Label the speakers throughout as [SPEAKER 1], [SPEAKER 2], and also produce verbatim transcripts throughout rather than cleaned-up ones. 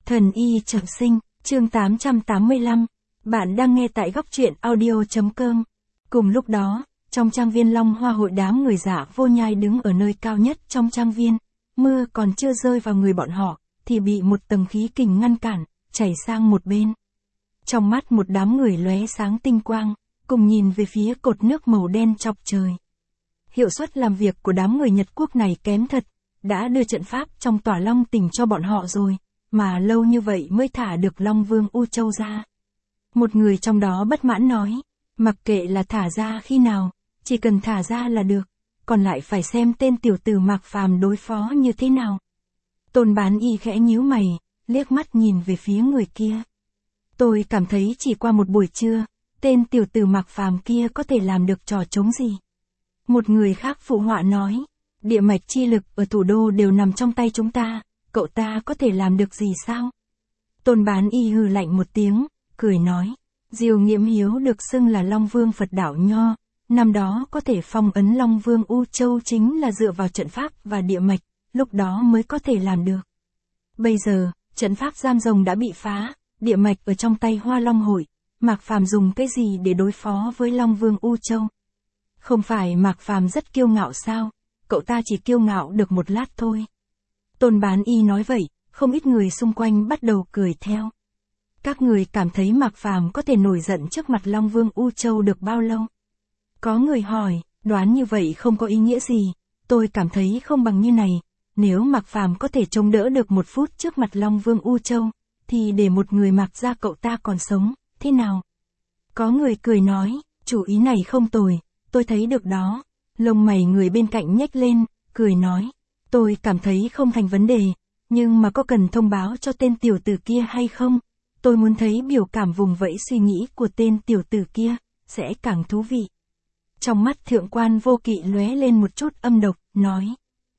[SPEAKER 1] Thần y trọng sinh, chương tám trăm tám mươi lăm. Bạn đang nghe tại góc truyện audio.com. Cùng lúc đó, trong trang viên Long Hoa hội đám người Dạ Vô Nhai đứng ở nơi cao nhất trong trang viên. Mưa còn chưa rơi vào người bọn họ, thì bị một tầng khí kình ngăn cản, chảy sang một bên. Trong mắt một đám người lóe sáng tinh quang, cùng nhìn về phía cột nước màu đen chọc trời. Hiệu suất làm việc của đám người Nhật Quốc này kém thật, đã đưa trận pháp trong tỏa Long tỉnh cho bọn họ rồi, mà lâu như vậy mới thả được Long Vương U Châu ra. Một người trong đó bất mãn nói, mặc kệ là thả ra khi nào, chỉ cần thả ra là được, còn lại phải xem tên tiểu tử Mạc Phàm đối phó như thế nào. Tôn Bán Y khẽ nhíu mày, liếc mắt nhìn về phía người kia. Tôi cảm thấy chỉ qua một buổi trưa, tên tiểu tử Mạc Phàm kia có thể làm được trò trống gì. Một người khác phụ họa nói, địa mạch chi lực ở thủ đô đều nằm trong tay chúng ta, cậu ta có thể làm được gì sao? Tôn Bán Y hừ lạnh một tiếng, cười nói, Diêu Nghiễm Hiếu được xưng là Long Vương Phật đảo Nho, năm đó có thể phong ấn Long Vương U Châu chính là dựa vào trận pháp và địa mạch, lúc đó mới có thể làm được. Bây giờ, trận pháp giam rồng đã bị phá, địa mạch ở trong tay Hoa Long hội, Mạc Phàm dùng cái gì để đối phó với Long Vương U Châu? Không phải Mạc Phàm rất kiêu ngạo sao, cậu ta chỉ kiêu ngạo được một lát thôi. Tôn Bán Y nói vậy, không ít người xung quanh bắt đầu cười theo. Các người cảm thấy Mạc Phàm có thể nổi giận trước mặt Long Vương U Châu được bao lâu? Có người hỏi, đoán như vậy không có ý nghĩa gì, tôi cảm thấy không bằng như này, nếu Mạc Phàm có thể chống đỡ được một phút trước mặt Long Vương U Châu, thì để một người Mạc gia cậu ta còn sống, thế nào? Có người cười nói, chủ ý này không tồi, tôi thấy được đó. Lông mày người bên cạnh nhếch lên, cười nói, tôi cảm thấy không thành vấn đề, nhưng mà có cần thông báo cho tên tiểu tử kia hay không? Tôi muốn thấy biểu cảm vùng vẫy suy nghĩ của tên tiểu tử kia, sẽ càng thú vị. Trong mắt Thượng quan Vô Kỵ lóe lên một chút âm độc, nói.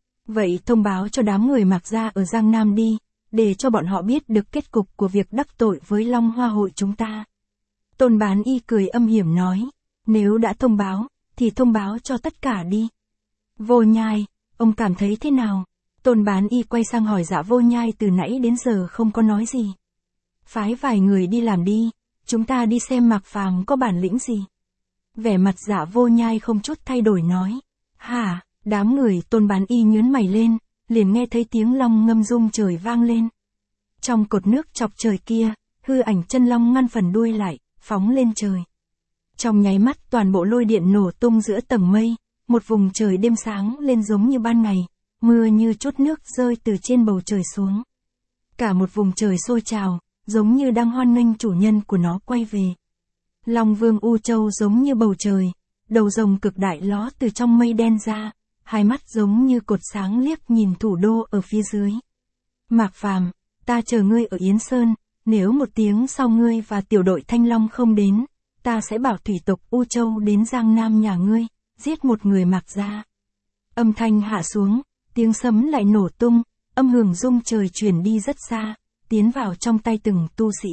[SPEAKER 1] Vậy thông báo cho đám người Mạc gia ở Giang Nam đi, để cho bọn họ biết được kết cục của việc đắc tội với Long Hoa hội chúng ta. Tôn Bán Y cười âm hiểm nói, nếu đã thông báo, thì thông báo cho tất cả đi. Vô Nhai, ông cảm thấy thế nào? Tôn Bán Y quay sang hỏi Dạ Vô Nhai từ nãy đến giờ không có nói gì. Phái vài người đi làm đi, chúng ta đi xem Mạc Phàm có bản lĩnh gì. Vẻ mặt Dạ Vô Nhai không chút thay đổi nói. Hả, đám người Tôn Bán Y nhớn mày lên, liền nghe thấy tiếng long ngâm rung trời vang lên. Trong cột nước chọc trời kia, hư ảnh chân long ngăn phần đuôi lại, phóng lên trời. Trong nháy mắt toàn bộ lôi điện nổ tung giữa tầng mây, một vùng trời đêm sáng lên giống như ban ngày, mưa như chút nước rơi từ trên bầu trời xuống. Cả một vùng trời sôi trào, giống như đang hoan nghênh chủ nhân của nó quay về. Long Vương U Châu giống như bầu trời, đầu rồng cực đại ló từ trong mây đen ra, hai mắt giống như cột sáng liếc nhìn thủ đô ở phía dưới. Mạc Phàm, ta chờ ngươi ở Yến Sơn, nếu một tiếng sau ngươi và tiểu đội Thanh Long không đến, ta sẽ bảo thủy tộc U Châu đến Giang Nam nhà ngươi, giết một người Mạc gia. Âm thanh hạ xuống, tiếng sấm lại nổ tung, âm hưởng rung trời truyền đi rất xa, tiến vào trong tay từng tu sĩ.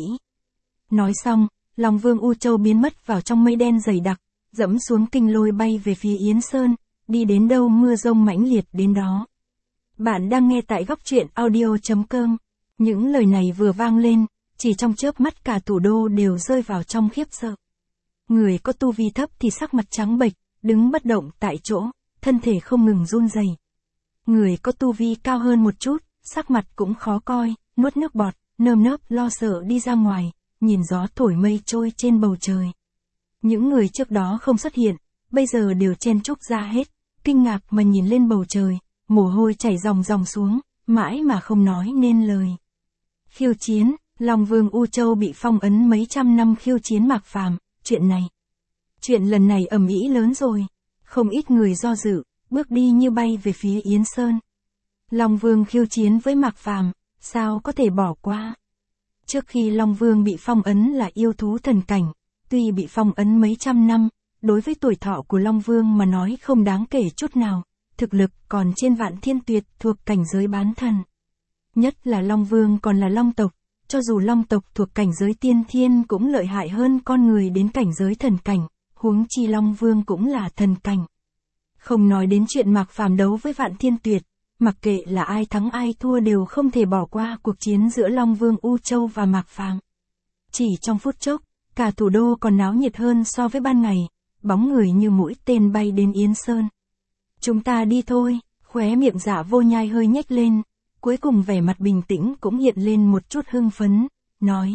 [SPEAKER 1] Nói xong, Long Vương U Châu biến mất vào trong mây đen dày đặc, dẫm xuống kinh lôi bay về phía Yến Sơn, đi đến đâu mưa rông mãnh liệt đến đó. Bạn đang nghe tại góc truyện audio.com. Những lời này vừa vang lên, chỉ trong chớp mắt cả thủ đô đều rơi vào trong khiếp sợ. Người có tu vi thấp thì sắc mặt trắng bệch, đứng bất động tại chỗ, thân thể không ngừng run rẩy. Người có tu vi cao hơn một chút, sắc mặt cũng khó coi, nuốt nước bọt, nơm nớp lo sợ đi ra ngoài, nhìn gió thổi mây trôi trên bầu trời. Những người trước đó không xuất hiện, bây giờ đều chen chúc ra hết, kinh ngạc mà nhìn lên bầu trời, mồ hôi chảy ròng ròng xuống, mãi mà không nói nên lời. Khiêu chiến, Long Vương U Châu bị phong ấn mấy trăm năm khiêu chiến Mạc Phàm, chuyện này. Chuyện lần này ầm ĩ lớn rồi, không ít người do dự, bước đi như bay về phía Yến Sơn. Long Vương khiêu chiến với Mạc Phàm, sao có thể bỏ qua? Trước khi Long Vương bị phong ấn là yêu thú thần cảnh, tuy bị phong ấn mấy trăm năm, đối với tuổi thọ của Long Vương mà nói không đáng kể chút nào, thực lực còn trên Vạn Thiên Tuyệt thuộc cảnh giới bán thần. Nhất là Long Vương còn là Long tộc, cho dù Long tộc thuộc cảnh giới tiên thiên cũng lợi hại hơn con người đến cảnh giới thần cảnh, huống chi Long Vương cũng là thần cảnh. Không nói đến chuyện Mạc Phàm đấu với Vạn Thiên Tuyệt, mặc kệ là ai thắng ai thua đều không thể bỏ qua cuộc chiến giữa Long Vương U Châu và Mạc Phàm. Chỉ trong phút chốc, cả thủ đô còn náo nhiệt hơn so với ban ngày, bóng người như mũi tên bay đến Yến Sơn. Chúng ta đi thôi, khóe miệng Dạ Vô Nhai hơi nhếch lên, cuối cùng vẻ mặt bình tĩnh cũng hiện lên một chút hưng phấn, nói.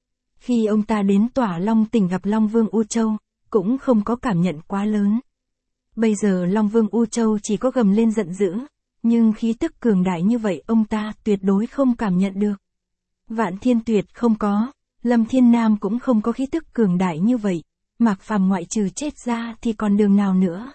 [SPEAKER 1] Khi ông ta đến Tỏa Long tỉnh gặp Long Vương U Châu, cũng không có cảm nhận quá lớn. Bây giờ Long Vương U Châu chỉ có gầm lên giận dữ, nhưng khí tức cường đại như vậy ông ta tuyệt đối không cảm nhận được. Vạn Thiên Tuyệt không có, Lâm Thiên Nam cũng không có khí tức cường đại như vậy, Mạc Phàm ngoại trừ chết ra thì còn đường nào nữa.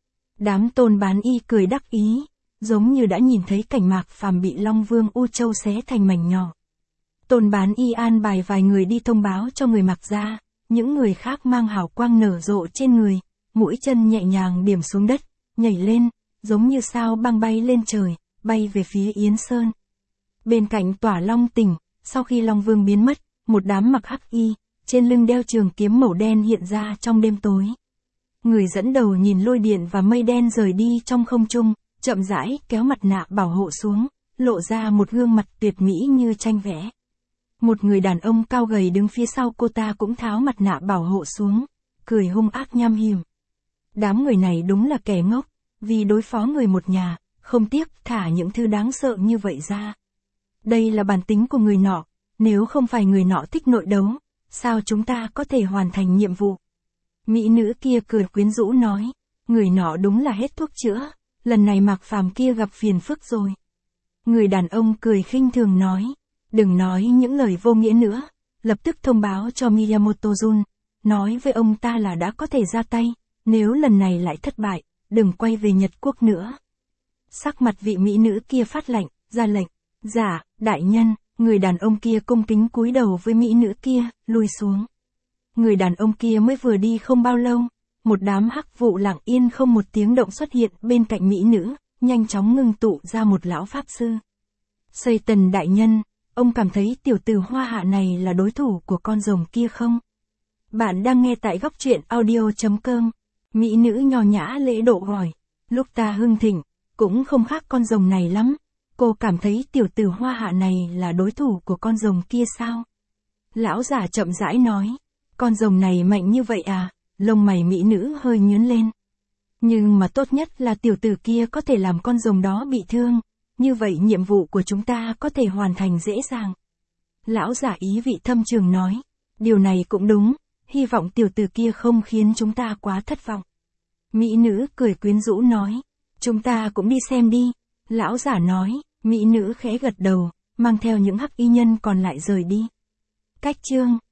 [SPEAKER 1] Đám Tôn Bán Y cười đắc ý, giống như đã nhìn thấy cảnh Mạc Phàm bị Long Vương U Châu xé thành mảnh nhỏ. Tôn Bán Y an bài vài người đi thông báo cho người Mạc gia, những người khác mang hào quang nở rộ trên người, mũi chân nhẹ nhàng điểm xuống đất, nhảy lên, giống như sao băng bay lên trời, bay về phía Yến Sơn. Bên cạnh Tỏa Long tỉnh, sau khi Long Vương biến mất, một đám mặc hắc y, trên lưng đeo trường kiếm màu đen hiện ra trong đêm tối. Người dẫn đầu nhìn lôi điện và mây đen rời đi trong không trung, chậm rãi kéo mặt nạ bảo hộ xuống, lộ ra một gương mặt tuyệt mỹ như tranh vẽ. Một người đàn ông cao gầy đứng phía sau cô ta cũng tháo mặt nạ bảo hộ xuống, cười hung ác nham hiểm. Đám người này đúng là kẻ ngốc, vì đối phó người một nhà, không tiếc thả những thứ đáng sợ như vậy ra. Đây là bản tính của người nọ, nếu không phải người nọ thích nội đấu, sao chúng ta có thể hoàn thành nhiệm vụ? Mỹ nữ kia cười quyến rũ nói, người nọ đúng là hết thuốc chữa, lần này Mạc Phàm kia gặp phiền phức rồi. Người đàn ông cười khinh thường nói, đừng nói những lời vô nghĩa nữa, lập tức thông báo cho Miyamoto Jun, nói với ông ta là đã có thể ra tay, nếu lần này lại thất bại, đừng quay về Nhật Quốc nữa. Sắc mặt vị mỹ nữ kia phát lạnh, ra lệnh, dạ, đại nhân, người đàn ông kia cung kính cúi đầu với mỹ nữ kia, lui xuống. Người đàn ông kia mới vừa đi không bao lâu, một đám hắc vụ lặng yên không một tiếng động xuất hiện bên cạnh mỹ nữ, nhanh chóng ngưng tụ ra một lão pháp sư. Xây Tần đại nhân, ông cảm thấy tiểu tử Hoa Hạ này là đối thủ của con rồng kia không? Bạn đang nghe tại góc truyện audio chấm com. Mỹ nữ nho nhã lễ độ hỏi, lúc ta hưng thịnh, cũng không khác con rồng này lắm. Cô cảm thấy tiểu tử Hoa Hạ này là đối thủ của con rồng kia sao? Lão giả chậm rãi nói, con rồng này mạnh như vậy à? Lông mày mỹ nữ hơi nhướng lên. Nhưng mà tốt nhất là tiểu tử kia có thể làm con rồng đó bị thương, như vậy nhiệm vụ của chúng ta có thể hoàn thành dễ dàng. Lão giả ý vị thâm trường nói, điều này cũng đúng, hy vọng tiểu tử kia không khiến chúng ta quá thất vọng. Mỹ nữ cười quyến rũ nói, chúng ta cũng đi xem đi. Lão giả nói, mỹ nữ khẽ gật đầu, mang theo những hắc y nhân còn lại rời đi. Cách chương